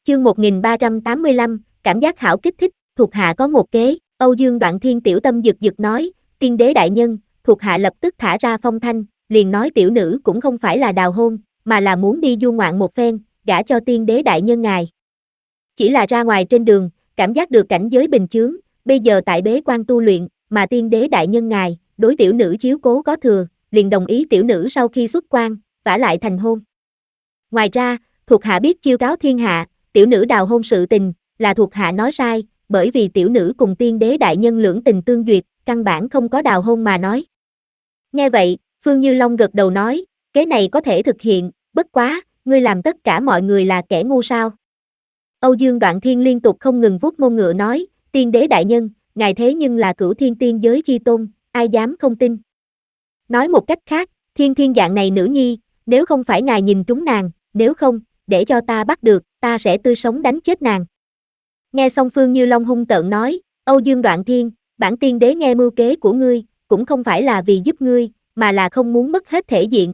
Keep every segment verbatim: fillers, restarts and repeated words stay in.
Chương một nghìn ba trăm tám mươi lăm, cảm giác hảo kích thích, thuộc hạ có một kế. Âu Dương Đoạn Thiên tiểu tâm giật giật nói, tiên đế đại nhân, thuộc hạ lập tức thả ra phong thanh, liền nói tiểu nữ cũng không phải là đào hôn, mà là muốn đi du ngoạn một phen, gả cho tiên đế đại nhân ngài. Chỉ là ra ngoài trên đường, cảm giác được cảnh giới bình chướng, bây giờ tại bế quan tu luyện, mà tiên đế đại nhân ngài, đối tiểu nữ chiếu cố có thừa, liền đồng ý tiểu nữ sau khi xuất quan, vả lại thành hôn. Ngoài ra, thuộc hạ biết chiêu cáo thiên hạ, tiểu nữ đào hôn sự tình, là thuộc hạ nói sai, bởi vì tiểu nữ cùng tiên đế đại nhân lưỡng tình tương duyệt, căn bản không có đào hôn mà nói. Nghe vậy, Phương Như Long gật đầu nói, kế này có thể thực hiện, bất quá, ngươi làm tất cả mọi người là kẻ ngu sao. Âu Dương Đoạn Thiên liên tục không ngừng vuốt mông ngựa nói, tiên đế đại nhân, ngài thế nhưng là cửu thiên tiên giới chi tôn, ai dám không tin. Nói một cách khác, thiên thiên dạng này nữ nhi, nếu không phải ngài nhìn trúng nàng, nếu không, để cho ta bắt được, ta sẽ tươi sống đánh chết nàng. Nghe xong Phương Như Long hung tợn nói, Âu Dương Đoạn Thiên, bản tiên đế nghe mưu kế của ngươi, cũng không phải là vì giúp ngươi, mà là không muốn mất hết thể diện.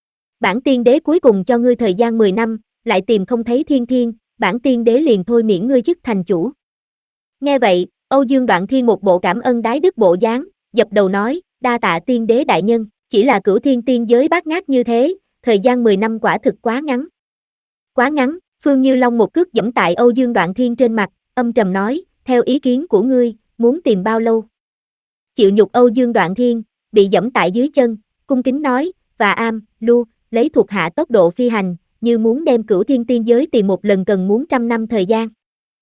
Bản tiên đế cuối cùng cho ngươi thời gian mười năm, lại tìm không thấy thiên thiên, bản tiên đế liền thôi miễn ngươi chức thành chủ. Nghe vậy, Âu Dương Đoạn Thiên một bộ cảm ơn đái đức bộ dáng, dập đầu nói, đa tạ tiên đế đại nhân, chỉ là cửu thiên tiên giới bát ngát như thế, thời gian mười năm quả thực quá ngắn. Quá ngắn, Phương Như Long một cước giẫm tại Âu Dương Đoạn Thiên trên mặt, âm trầm nói, theo ý kiến của ngươi, muốn tìm bao lâu? Chịu nhục Âu Dương Đoạn Thiên, bị giẫm tại dưới chân, cung kính nói, và am, lu, lấy thuộc hạ tốc độ phi hành, như muốn đem cửu thiên tiên giới tìm một lần cần muốn trăm năm thời gian.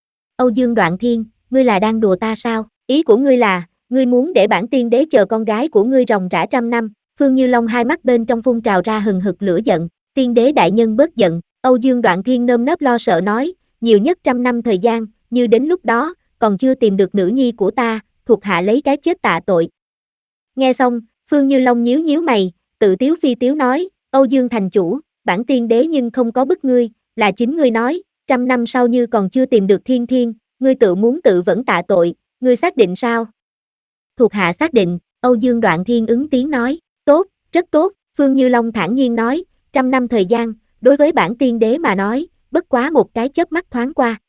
Âu Dương Đoạn Thiên, ngươi là đang đùa ta sao? Ý của ngươi là, ngươi muốn để bản tiên đế chờ con gái của ngươi ròng rã trăm năm? Phương Như Long hai mắt bên trong phun trào ra hừng hực lửa giận, tiên đế đại nhân bớt giận. Âu Dương Đoạn Thiên nơm nớp lo sợ nói, nhiều nhất trăm năm thời gian, như đến lúc đó, còn chưa tìm được nữ nhi của ta, thuộc hạ lấy cái chết tạ tội. Nghe xong, Phương Như Long nhíu nhíu mày, tự tiếu phi tiếu nói, Âu Dương thành chủ, bản tiên đế nhưng không có bức ngươi, là chính ngươi nói, trăm năm sau như còn chưa tìm được thiên thiên, ngươi tự muốn tự vẫn tạ tội, ngươi xác định sao? Thuộc hạ xác định, Âu Dương Đoạn Thiên ứng tiếng nói, tốt, rất tốt, Phương Như Long thản nhiên nói, trăm năm thời gian, đối với bản tiên đế mà nói, bất quá một cái chớp mắt thoáng qua.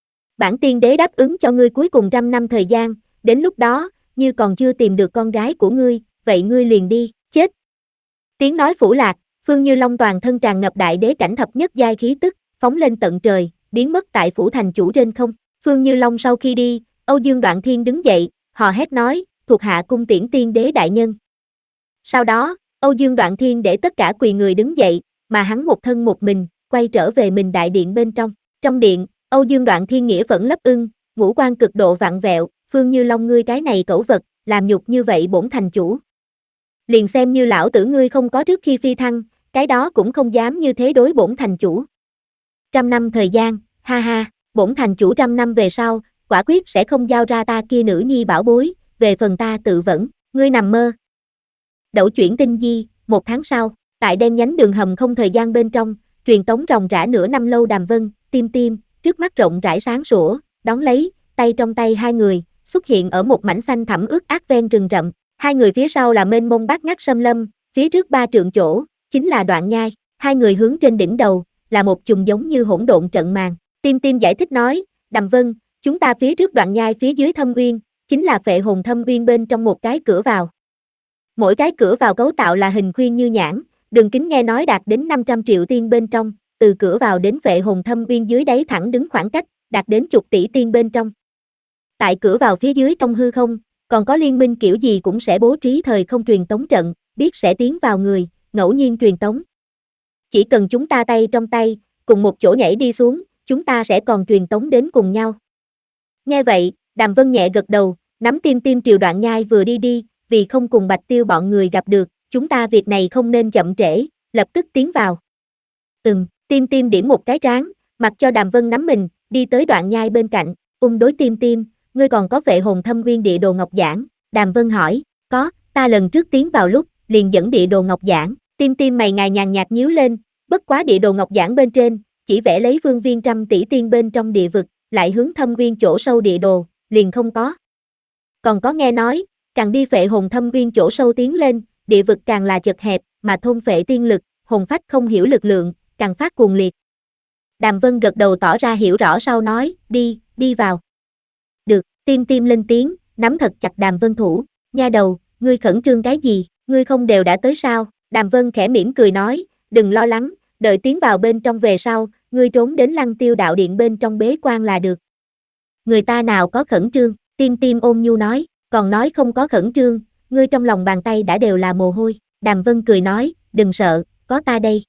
Bản tiên đế đáp ứng cho ngươi cuối cùng trăm năm thời gian, đến lúc đó, như còn chưa tìm được con gái của ngươi, vậy ngươi liền đi, chết. Tiếng nói phủ lạc, Phương Như Long toàn thân tràn ngập đại đế cảnh thập nhất giai khí tức, phóng lên tận trời, biến mất tại phủ thành chủ trên không. Phương Như Long sau khi đi, Âu Dương Đoạn Thiên đứng dậy, hò hét nói, thuộc hạ cung tiễn tiên đế đại nhân. Sau đó, Âu Dương Đoạn Thiên để tất cả quỳ người đứng dậy, mà hắn một thân một mình, quay trở về mình đại điện bên trong. Trong điện, Âu Dương Đoạn Thiên nghĩa phẫn lấp ưng, ngũ quan cực độ vặn vẹo, Phương Như Long ngươi cái này cẩu vật, làm nhục như vậy bổn thành chủ. Liền xem như lão tử ngươi không có trước khi phi thăng, cái đó cũng không dám như thế đối bổn thành chủ. Trăm năm thời gian, ha ha, bổn thành chủ trăm năm về sau, quả quyết sẽ không giao ra ta kia nữ nhi bảo bối, về phần ta tự vẫn, ngươi nằm mơ. Đẩu chuyển tinh di, một tháng sau, tại đen nhánh đường hầm không thời gian bên trong, truyền tống ròng rã nửa năm lâu Đàm Vân, Tim Tim, trước mắt rộng rãi sáng sủa, đón lấy, tay trong tay hai người, xuất hiện ở một mảnh xanh thẳm ướt át ven rừng rậm, hai người phía sau là mênh mông bát ngát xâm lâm, phía trước ba trượng chỗ, chính là đoạn nhai, hai người hướng trên đỉnh đầu, là một chùm giống như hỗn độn trận màn. Tim Tim giải thích nói, Đàm Vân, chúng ta phía trước đoạn nhai phía dưới thâm uyên, chính là phệ hồn thâm uyên bên trong một cái cửa vào. Mỗi cái cửa vào cấu tạo là hình khuyên như nhãn, đường kính nghe nói đạt đến năm trăm triệu tiên bên trong, từ cửa vào đến phệ hồn thâm uyên dưới đáy thẳng đứng khoảng cách, đạt đến chục tỷ tiên bên trong. Tại cửa vào phía dưới trong hư không, còn có liên minh kiểu gì cũng sẽ bố trí thời không truyền tống trận, biết sẽ tiến vào người, ngẫu nhiên truyền tống. Chỉ cần chúng ta tay trong tay, cùng một chỗ nhảy đi xuống, chúng ta sẽ còn truyền tống đến cùng nhau. Nghe vậy, Đàm Vân nhẹ gật đầu, nắm Tim Tim triều đoạn nhai vừa đi đi, vì không cùng Bạch Tiêu bọn người gặp được, chúng ta việc này không nên chậm trễ, lập tức tiến vào. Ừm, Tim Tim điểm một cái trán, mặc cho Đàm Vân nắm mình, đi tới đoạn nhai bên cạnh, ung đối Tim Tim, ngươi còn có phệ hồn thâm uyên địa đồ ngọc giản? Đàm Vân hỏi, có, ta lần trước tiến vào lúc, liền dẫn địa đồ ngọc giản. Tim Tim mày ngài nhàn nhạt nhíu lên, bất quá địa đồ ngọc giản bên trên, chỉ vẽ lấy phương viên trăm tỷ tiên bên trong địa vực, lại hướng thâm uyên chỗ sâu địa đồ, liền không có. Còn có nghe nói, càng đi phệ hồn thâm uyên chỗ sâu tiến lên, địa vực càng là chật hẹp, mà thôn phệ tiên lực, hồn phách không hiểu lực lượng, càng phát cuồng liệt. Đàm Vân gật đầu tỏ ra hiểu rõ sau nói, đi, đi vào. Được, Tim Tim lên tiếng, nắm thật chặt Đàm Vân thủ, nha đầu, ngươi khẩn trương cái gì, ngươi không đều đã tới sao, Đàm Vân khẽ mỉm cười nói, đừng lo lắng, đợi tiến vào bên trong về sau, ngươi trốn đến Lăng Tiêu đạo điện bên trong bế quan là được. Người ta nào có khẩn trương, Tim Tim ôn nhu nói, còn nói không có khẩn trương, ngươi trong lòng bàn tay đã đều là mồ hôi, Đàm Vân cười nói, đừng sợ, có ta đây.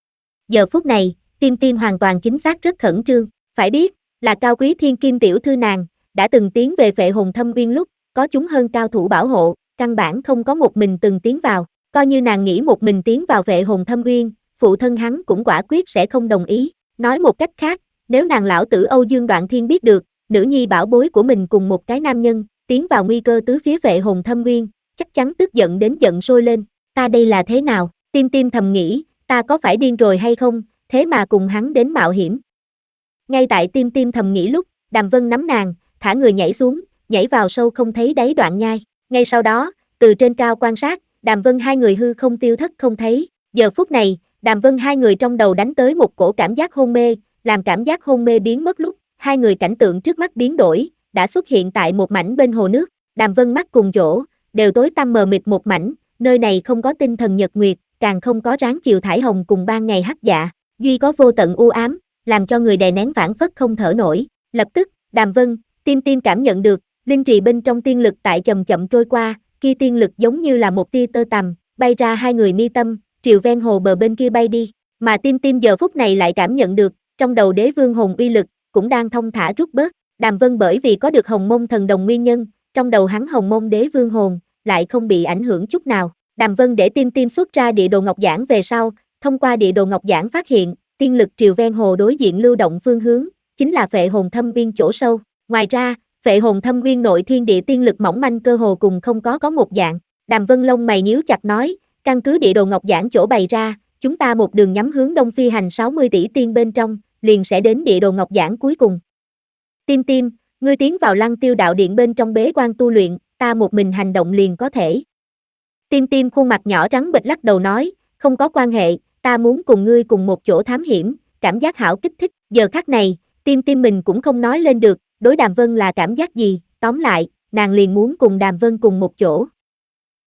Giờ phút này, Tim Tim hoàn toàn chính xác rất khẩn trương, phải biết, là Cao Quý Thiên Kim tiểu thư nàng, đã từng tiến về Phệ Hồn Thâm Uyên lúc, có chúng hơn cao thủ bảo hộ, căn bản không có một mình từng tiến vào, coi như nàng nghĩ một mình tiến vào Phệ Hồn Thâm Uyên, phụ thân hắn cũng quả quyết sẽ không đồng ý, nói một cách khác, nếu nàng lão tử Âu Dương Đoạn Thiên biết được, nữ nhi bảo bối của mình cùng một cái nam nhân, tiến vào nguy cơ tứ phía Phệ Hồn Thâm Uyên, chắc chắn tức giận đến giận sôi lên, ta đây là thế nào, Tim Tim thầm nghĩ, ta có phải điên rồi hay không, thế mà cùng hắn đến mạo hiểm. Ngay tại Tim Tim thầm nghĩ lúc, Đàm Vân nắm nàng, thả người nhảy xuống, nhảy vào sâu không thấy đáy đoạn nhai, ngay sau đó, từ trên cao quan sát, Đàm Vân hai người hư không tiêu thất không thấy, giờ phút này, Đàm Vân hai người trong đầu đánh tới một cổ cảm giác hôn mê, làm cảm giác hôn mê biến mất lúc, hai người cảnh tượng trước mắt biến đổi, đã xuất hiện tại một mảnh bên hồ nước, Đàm Vân mắt cùng chỗ, đều tối tăm mờ mịt một mảnh, nơi này không có tinh thần nhật nguyệt, càng không có ráng chiều thải hồng cùng ban ngày hắc dạ, duy có vô tận u ám, làm cho người đè nén phản phất không thở nổi, lập tức, Đàm Vân, Tim Tim cảm nhận được, linh trì bên trong tiên lực tại chậm chậm trôi qua, kia tiên lực giống như là một tia tơ tằm, bay ra hai người mi tâm, triều ven hồ bờ bên kia bay đi, mà Tim Tim giờ phút này lại cảm nhận được, trong đầu đế vương hồn uy lực, cũng đang thông thả rút bớt, Đàm Vân bởi vì có được hồng mông thần đồng nguyên nhân, trong đầu hắn hồng mông đế vương hồn, lại không bị ảnh hưởng chút nào, Đàm Vân để Tim Tim xuất ra địa đồ ngọc giản về sau, thông qua địa đồ ngọc giản phát hiện, tiên lực triều ven hồ đối diện lưu động phương hướng, chính là Phệ Hồn Thâm Uyên chỗ sâu, ngoài ra, Phệ Hồn Thâm Uyên nội thiên địa tiên lực mỏng manh cơ hồ cùng không có có một dạng, Đàm Vân lông mày nhíu chặt nói, căn cứ địa đồ ngọc giản chỗ bày ra, chúng ta một đường nhắm hướng đông phi hành sáu mươi tỷ tiên bên trong, liền sẽ đến địa đồ ngọc giản cuối cùng. Tim Tim, ngươi tiến vào Lăng Tiêu đạo điện bên trong bế quan tu luyện, ta một mình hành động liền có thể. Tim Tim khuôn mặt nhỏ trắng bệch lắc đầu nói, không có quan hệ, ta muốn cùng ngươi cùng một chỗ thám hiểm, cảm giác hảo kích thích, giờ khắc này, Tim Tim mình cũng không nói lên được, đối Đàm Vân là cảm giác gì, tóm lại, nàng liền muốn cùng Đàm Vân cùng một chỗ.